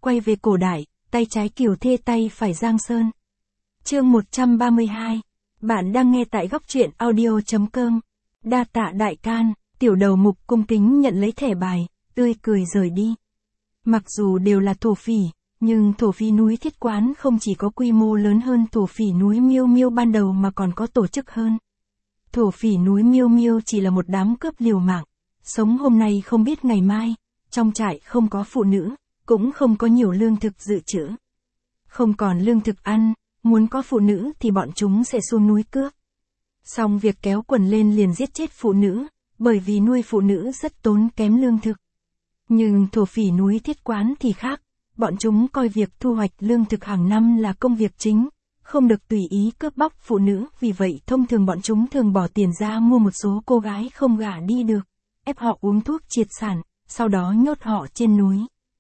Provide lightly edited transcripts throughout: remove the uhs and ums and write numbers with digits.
quay về cổ đại, tay trái Kiều Thê tay phải Giang Sơn. Chương 132. Bạn đang nghe tại góc truyện audio.com. Đa tạ đại can, tiểu đầu mục cung kính nhận lấy thẻ bài, tươi cười rời đi. Mặc dù đều là thổ phỉ, nhưng thổ phỉ núi Thiết Quán không chỉ có quy mô lớn hơn thổ phỉ núi Miêu Miêu ban đầu mà còn có tổ chức hơn. Thổ phỉ núi Miêu Miêu chỉ là một đám cướp liều mạng, sống hôm nay không biết ngày mai, trong trại không có phụ nữ, cũng không có nhiều lương thực dự trữ. Không còn lương thực ăn, muốn có phụ nữ thì bọn chúng sẽ xuống núi cướp. Xong việc kéo quần lên liền giết chết phụ nữ, bởi vì nuôi phụ nữ rất tốn kém lương thực. Nhưng thổ phỉ núi Thiết Quán thì khác, bọn chúng coi việc thu hoạch lương thực hàng năm là công việc chính, không được tùy ý cướp bóc phụ nữ, vì vậy thông thường bọn chúng thường bỏ tiền ra mua một số cô gái không gả đi được, ép họ uống thuốc triệt sản, sau đó nhốt họ trên núi.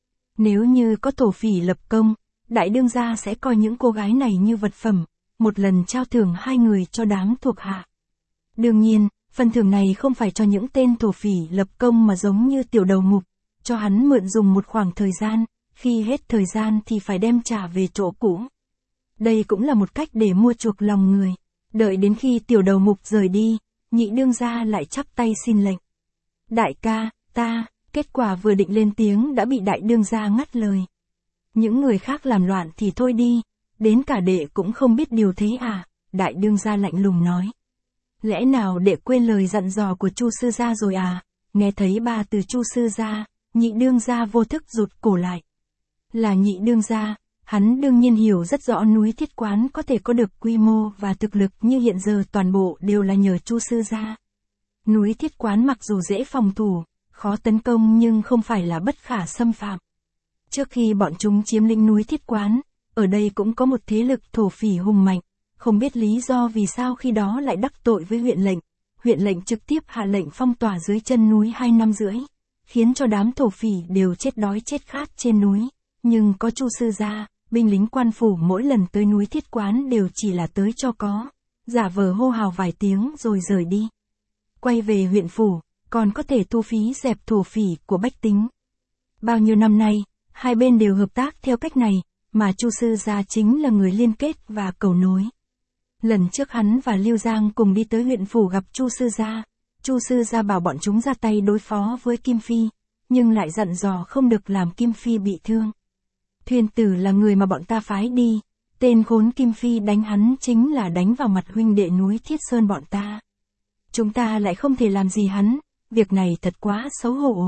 Nếu như có thổ phỉ lập công, đại đương gia sẽ coi những cô gái này như vật phẩm, một lần trao thưởng 2 người cho đám thuộc hạ. Đương nhiên, phần thưởng này không phải cho những tên thổ phỉ lập công mà giống như tiểu đầu mục, cho hắn mượn dùng một khoảng thời gian, khi hết thời gian thì phải đem trả về chỗ cũ. Đây cũng là một cách để mua chuộc lòng người. Đợi đến khi tiểu đầu mục rời đi, nhị đương gia lại chắp tay xin lệnh. Đại ca, ta, kết quả vừa định lên tiếng đã bị đại đương gia ngắt lời. Những người khác làm loạn thì thôi đi, đến cả đệ cũng không biết điều thế à, đại đương gia lạnh lùng nói. Lẽ nào đệ quên lời dặn dò của Chu sư gia rồi à? Nghe thấy ba từ Chu sư gia, nhị đương gia vô thức rụt cổ lại. Là nhị đương gia, hắn đương nhiên hiểu rất rõ núi Thiết Quán có thể có được quy mô và thực lực như hiện giờ toàn bộ đều là nhờ Chu sư gia. Núi Thiết Quán mặc dù dễ phòng thủ, khó tấn công nhưng không phải là bất khả xâm phạm. Trước khi bọn chúng chiếm lĩnh núi Thiết Quán, ở đây cũng có một thế lực thổ phỉ hùng mạnh, không biết lý do vì sao khi đó lại đắc tội với huyện lệnh trực tiếp hạ lệnh phong tỏa dưới chân núi 2 năm rưỡi, khiến cho đám thổ phỉ đều chết đói chết khát trên núi, nhưng có Chu sư gia, binh lính quan phủ mỗi lần tới núi Thiết Quán đều chỉ là tới cho có, giả vờ hô hào vài tiếng rồi rời đi. Quay về huyện phủ, còn có thể thu phí dẹp thổ phỉ của bách tính. Bao nhiêu năm nay, hai bên đều hợp tác theo cách này, mà Chu sư gia chính là người liên kết và cầu nối. Lần trước hắn và Lưu Giang cùng đi tới huyện phủ gặp Chu sư gia bảo bọn chúng ra tay đối phó với Kim Phi, nhưng lại dặn dò không được làm Kim Phi bị thương. Thuyền Tử là người mà bọn ta phái đi, tên khốn Kim Phi đánh hắn chính là đánh vào mặt huynh đệ núi Thiết Sơn bọn ta. Chúng ta lại không thể làm gì hắn, việc này thật quá xấu hổ.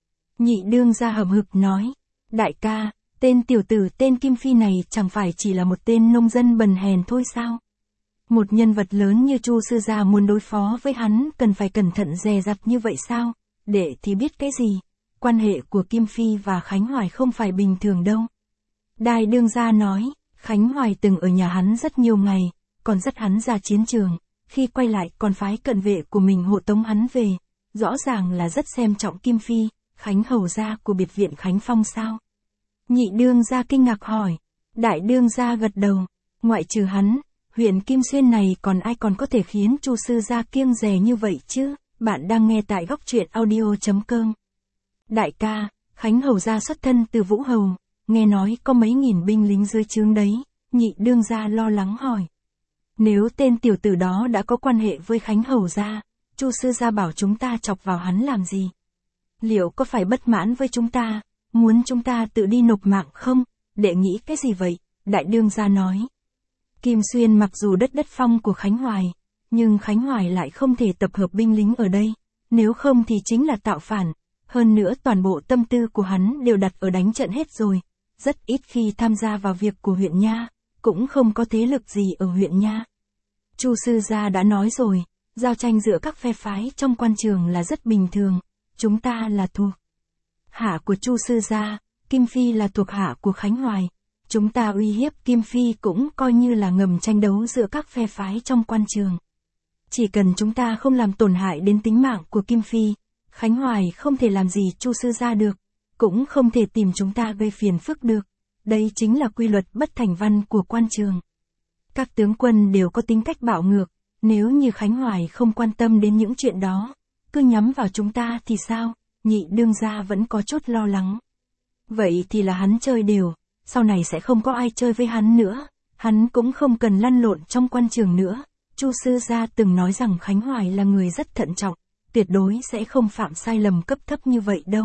Nhị đương gia hậm hực nói, đại ca, tên tiểu tử tên Kim Phi này chẳng phải chỉ là một tên nông dân bần hèn thôi sao? Một nhân vật lớn như Chu sư gia muốn đối phó với hắn cần phải cẩn thận dè dặt như vậy sao? Đệ thì biết cái gì? Quan hệ của Kim Phi và Khánh Hoài không phải bình thường đâu. Đại đương gia nói, Khánh Hoài từng ở nhà hắn rất nhiều ngày, còn dắt hắn ra chiến trường, khi quay lại còn phái cận vệ của mình hộ tống hắn về, rõ ràng là rất xem trọng Kim Phi, Khánh hầu gia của biệt viện Khánh Phong sao? Nhị đương gia kinh ngạc hỏi, đại đương gia gật đầu, ngoại trừ hắn, huyện Kim Xuyên này còn ai còn có thể khiến Chu sư gia kiêng dè như vậy chứ? Bạn đang nghe tại góc truyện audio.com. Đại ca, Khánh hầu gia xuất thân từ Vũ Hầu, nghe nói có mấy nghìn binh lính dưới trướng đấy, nhị đương gia lo lắng hỏi. Nếu tên tiểu tử đó đã có quan hệ với Khánh hầu gia, Chu sư gia bảo chúng ta chọc vào hắn làm gì? Liệu có phải bất mãn với chúng ta, muốn chúng ta tự đi nộp mạng không? Đệ nghĩ cái gì vậy? Đại đương gia nói. Kim Xuyên mặc dù đất phong của Khánh Hoài, nhưng Khánh Hoài lại không thể tập hợp binh lính ở đây, nếu không thì chính là tạo phản, hơn nữa toàn bộ tâm tư của hắn đều đặt ở đánh trận hết rồi, rất ít khi tham gia vào việc của huyện nha, cũng không có thế lực gì ở huyện nha. Chu sư gia đã nói rồi, giao tranh giữa các phe phái trong quan trường là rất bình thường, chúng ta là thuộc hạ của Chu sư gia, Kim Phi là thuộc hạ của Khánh Hoài. Chúng ta uy hiếp Kim Phi cũng coi như là ngầm tranh đấu giữa các phe phái trong quan trường. Chỉ cần chúng ta không làm tổn hại đến tính mạng của Kim Phi, Khánh Hoài không thể làm gì Chu sư gia được, cũng không thể tìm chúng ta gây phiền phức được. Đây chính là quy luật bất thành văn của quan trường. Các tướng quân đều có tính cách bạo ngược, nếu như Khánh Hoài không quan tâm đến những chuyện đó, cứ nhắm vào chúng ta thì sao? Nhị đương gia vẫn có chút lo lắng. Vậy thì là hắn chơi đều, sau này sẽ không có ai chơi với hắn nữa, hắn cũng không cần lăn lộn trong quan trường nữa. Chu sư gia từng nói rằng Khánh Hoài là người rất thận trọng, tuyệt đối sẽ không phạm sai lầm cấp thấp như vậy đâu.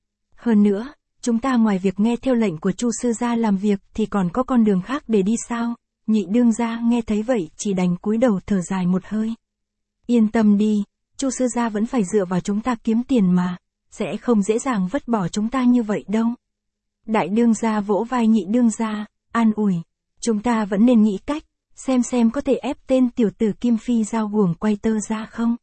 Hơn nữa, chúng ta ngoài việc nghe theo lệnh của Chu sư gia làm việc thì còn có con đường khác để đi sao? Nhị đương gia nghe thấy vậy chỉ đành cúi đầu thở dài một hơi. Yên tâm đi, Chu sư gia vẫn phải dựa vào chúng ta kiếm tiền mà, sẽ không dễ dàng vứt bỏ chúng ta như vậy đâu. Đại đương gia vỗ vai nhị đương gia, an ủi, chúng ta vẫn nên nghĩ cách, xem có thể ép tên tiểu tử Kim Phi giao guồng quay tơ ra không.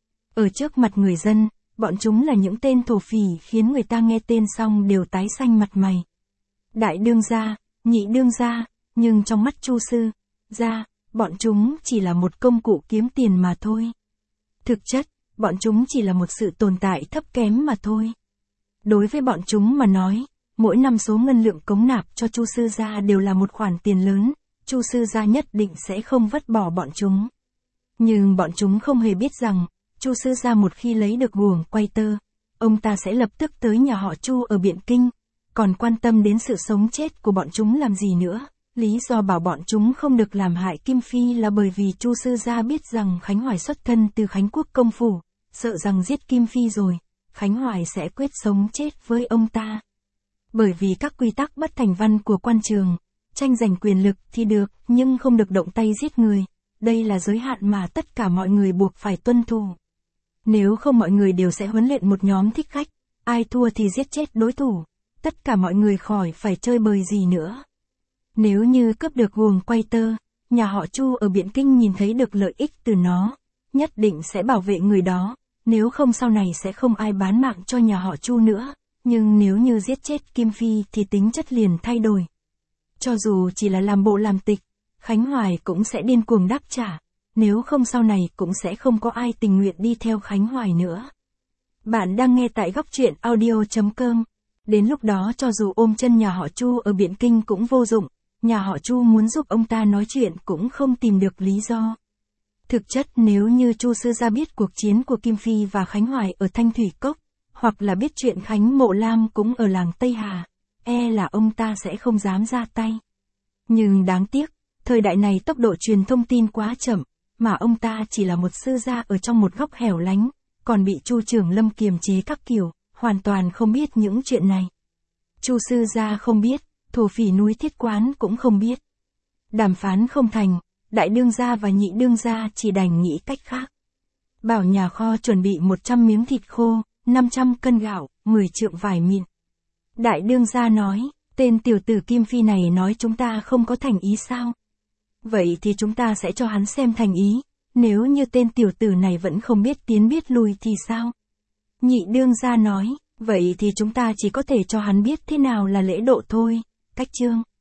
Ở trước mặt người dân, bọn chúng là những tên thổ phỉ khiến người ta nghe tên xong đều tái xanh mặt mày. Đại đương gia, nhị đương gia, nhưng trong mắt Chu sư gia, bọn chúng chỉ là một công cụ kiếm tiền mà thôi. Thực chất, bọn chúng chỉ là một sự tồn tại thấp kém mà thôi. Đối với bọn chúng mà nói, mỗi năm số ngân lượng cống nạp cho Chu sư gia đều là một khoản tiền lớn, Chu sư gia nhất định sẽ không vứt bỏ bọn chúng. Nhưng bọn chúng không hề biết rằng, Chu sư gia một khi lấy được guồng quay tơ, ông ta sẽ lập tức tới nhà họ Chu ở Biện Kinh, còn quan tâm đến sự sống chết của bọn chúng làm gì nữa. Lý do bảo bọn chúng không được làm hại Kim Phi là bởi vì Chu sư gia biết rằng Khánh Hoài xuất thân từ Khánh Quốc công phủ, sợ rằng giết Kim Phi rồi, Khánh Hoài sẽ quyết sống chết với ông ta. Bởi vì các quy tắc bất thành văn của quan trường, tranh giành quyền lực thì được, nhưng không được động tay giết người. Đây là giới hạn mà tất cả mọi người buộc phải tuân thủ. Nếu không mọi người đều sẽ huấn luyện một nhóm thích khách, ai thua thì giết chết đối thủ, tất cả mọi người khỏi phải chơi bời gì nữa. Nếu như cướp được guồng quay tơ, nhà họ Chu ở Biện Kinh nhìn thấy được lợi ích từ nó, nhất định sẽ bảo vệ người đó, nếu không sau này sẽ không ai bán mạng cho nhà họ Chu nữa, nhưng nếu như giết chết Kim Phi thì tính chất liền thay đổi. Cho dù chỉ là làm bộ làm tịch, Khánh Hoài cũng sẽ điên cuồng đáp trả, nếu không sau này cũng sẽ không có ai tình nguyện đi theo Khánh Hoài nữa. Bạn đang nghe tại góc truyện audio.com. Đến lúc đó cho dù ôm chân nhà họ Chu ở Biện Kinh cũng vô dụng, nhà họ Chu muốn giúp ông ta nói chuyện cũng không tìm được lý do. Thực chất nếu như Chu sư gia biết cuộc chiến của Kim Phi và Khánh Hoài ở Thanh Thủy Cốc, hoặc là biết chuyện Khánh Mộ Lam cũng ở làng Tây Hà, là ông ta sẽ không dám ra tay. Nhưng đáng tiếc, thời đại này tốc độ truyền thông tin quá chậm, mà ông ta chỉ là một sư gia ở trong một góc hẻo lánh, còn bị Chu Trường Lâm kiềm chế các kiểu, hoàn toàn không biết những chuyện này. Chu sư gia không biết, thổ phỉ núi Thiết Quán cũng không biết. Đàm phán không thành, đại đương gia và nhị đương gia chỉ đành nghĩ cách khác. Bảo nhà kho chuẩn bị 100 miếng thịt khô, 500 cân gạo, 10 trượng vải mịn. Đại đương gia nói, tên tiểu tử Kim Phi này nói chúng ta không có thành ý sao? Vậy thì chúng ta sẽ cho hắn xem thành ý, nếu như tên tiểu tử này vẫn không biết tiến biết lui thì sao? Nhị đương gia nói, vậy thì chúng ta chỉ có thể cho hắn biết thế nào là lễ độ thôi, cách chương.